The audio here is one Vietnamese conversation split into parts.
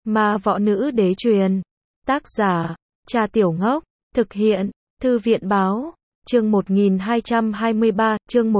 Ma võ nữ đế truyền. Tác giả, Cha Tiểu Ngốc. Thực hiện, Thư viện báo. Chương 1223, chương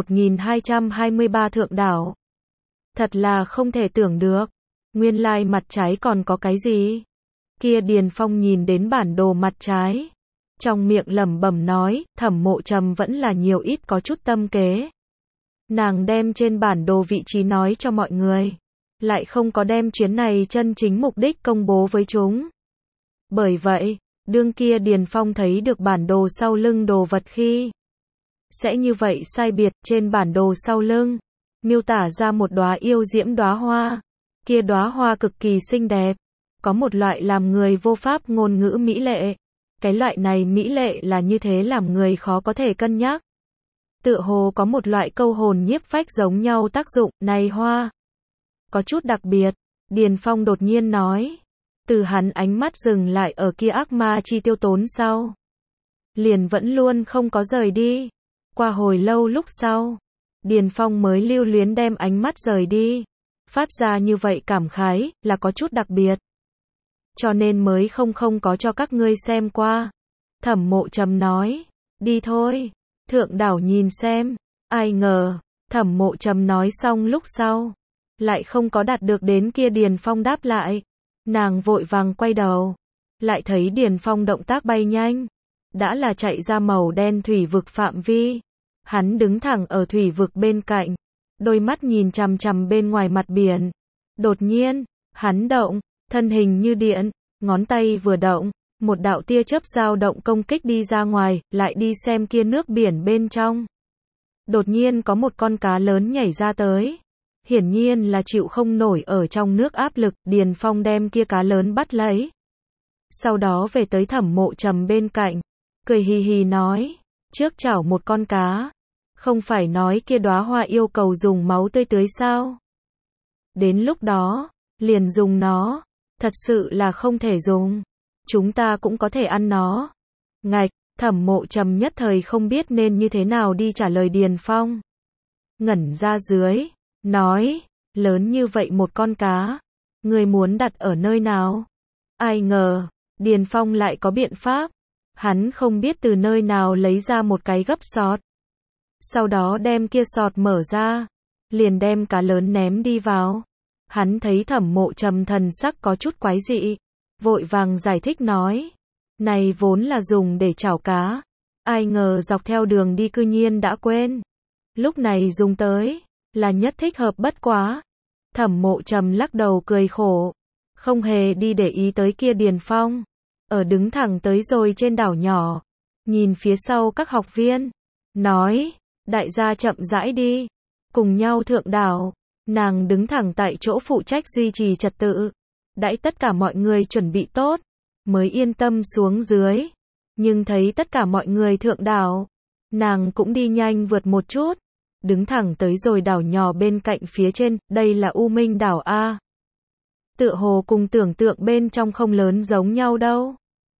1223 Thượng đảo. Thật là không thể tưởng được. Nguyên lai mặt trái còn có cái gì? Kia Điền Phong nhìn đến bản đồ mặt trái. Trong miệng lẩm bẩm nói, Thẩm Mộ Trầm vẫn là nhiều ít có chút tâm kế. Nàng đem trên bản đồ vị trí nói cho mọi người. Lại không có đem chuyến này chân chính mục đích công bố với chúng. Bởi vậy, đương kia Điền Phong thấy được bản đồ sau lưng đồ vật khi sẽ như vậy sai biệt, trên bản đồ sau lưng miêu tả ra một đóa yêu diễm đóa hoa. Kia đóa hoa cực kỳ xinh đẹp, có một loại làm người vô pháp ngôn ngữ mỹ lệ. Cái loại này mỹ lệ là như thế làm người khó có thể cân nhắc. Tựa hồ có một loại câu hồn nhiếp phách giống nhau tác dụng, này hoa có chút đặc biệt, Điền Phong đột nhiên nói. Từ hắn ánh mắt dừng lại ở kia ác ma chi tiêu tốn sau, liền vẫn luôn không có rời đi. Qua hồi lâu lúc sau, Điền Phong mới lưu luyến đem ánh mắt rời đi. Phát ra như vậy cảm khái, là có chút đặc biệt. Cho nên mới không có cho các ngươi xem qua. Thẩm Mộ Trầm nói, đi thôi, thượng đảo nhìn xem. Ai ngờ, Thẩm Mộ Trầm nói xong lúc sau, lại không có đạt được đến kia Điền Phong đáp lại. Nàng vội vàng quay đầu, lại thấy Điền Phong động tác bay nhanh, đã là chạy ra màu đen thủy vực phạm vi. Hắn đứng thẳng ở thủy vực bên cạnh, đôi mắt nhìn chằm chằm bên ngoài mặt biển. Đột nhiên, hắn động, thân hình như điện, ngón tay vừa động, một đạo tia chớp dao động công kích đi ra ngoài, lại đi xem kia nước biển bên trong. Đột nhiên có một con cá lớn nhảy ra tới. Hiển nhiên là chịu không nổi ở trong nước áp lực, Điền Phong đem kia cá lớn bắt lấy. Sau đó về tới Thẩm Mộ Trầm bên cạnh, cười hì hì nói, trước chảo một con cá, không phải nói kia đóa hoa yêu cầu dùng máu tươi tưới sao? Đến lúc đó, liền dùng nó, thật sự là không thể dùng, chúng ta cũng có thể ăn nó. Ngạch, Thẩm Mộ Trầm nhất thời không biết nên như thế nào đi trả lời Điền Phong. Ngẩn ra dưới, nói, lớn như vậy một con cá, người muốn đặt ở nơi nào? Ai ngờ, Điền Phong lại có biện pháp. Hắn không biết từ nơi nào lấy ra một cái gấp sọt. Sau đó đem kia sọt mở ra, liền đem cá lớn ném đi vào. Hắn thấy Thẩm Mộ Trầm thần sắc có chút quái dị, vội vàng giải thích nói, này vốn là dùng để chảo cá, ai ngờ dọc theo đường đi cư nhiên đã quên. Lúc này dùng tới, là nhất thích hợp bất quá. Thẩm Mộ Trầm lắc đầu cười khổ, không hề đi để ý tới kia Điền Phong, ở đứng thẳng tới rồi trên đảo nhỏ, nhìn phía sau các học viên, nói, đại gia chậm rãi đi, cùng nhau thượng đảo. Nàng đứng thẳng tại chỗ phụ trách duy trì trật tự, đãi tất cả mọi người chuẩn bị tốt, mới yên tâm xuống dưới. Nhưng thấy tất cả mọi người thượng đảo, nàng cũng đi nhanh vượt một chút, đứng thẳng tới rồi đảo nhỏ bên cạnh phía trên, đây là U Minh đảo A. Tựa hồ cùng tưởng tượng bên trong không lớn giống nhau đâu.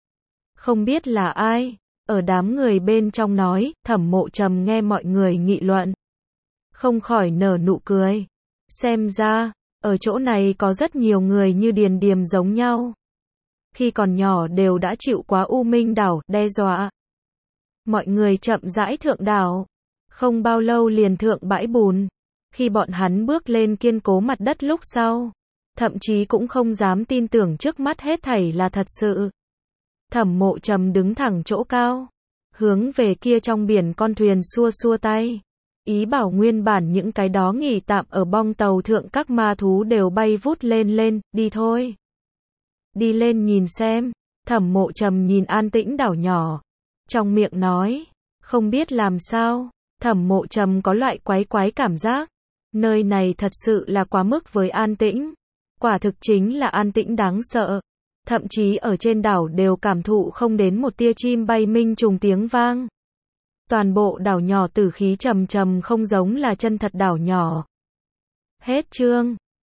Không biết là ai, ở đám người bên trong nói. Thẩm Mộ Trầm nghe mọi người nghị luận, không khỏi nở nụ cười. Xem ra, ở chỗ này có rất nhiều người như Điền Điềm giống nhau. Khi còn nhỏ đều đã chịu quá U Minh đảo đe dọa. Mọi người chậm rãi thượng đảo. Không bao lâu liền thượng bãi bùn. Khi bọn hắn bước lên kiên cố mặt đất lúc sau, thậm chí cũng không dám tin tưởng trước mắt hết thảy là thật sự. Thẩm Mộ Trầm đứng thẳng chỗ cao, hướng về kia trong biển con thuyền xua xua tay, ý bảo nguyên bản những cái đó nghỉ tạm ở bong tàu thượng các ma thú đều bay vút lên, đi thôi. Đi lên nhìn xem. Thẩm Mộ Trầm nhìn an tĩnh đảo nhỏ, trong miệng nói, không biết làm sao, Thẩm Mộ Trầm có loại quái cảm giác. Nơi này thật sự là quá mức với an tĩnh. Quả thực chính là an tĩnh đáng sợ. Thậm chí ở trên đảo đều cảm thụ không đến một tia chim bay minh trùng tiếng vang. Toàn bộ đảo nhỏ tử khí trầm trầm không giống là chân thật đảo nhỏ. Hết chương.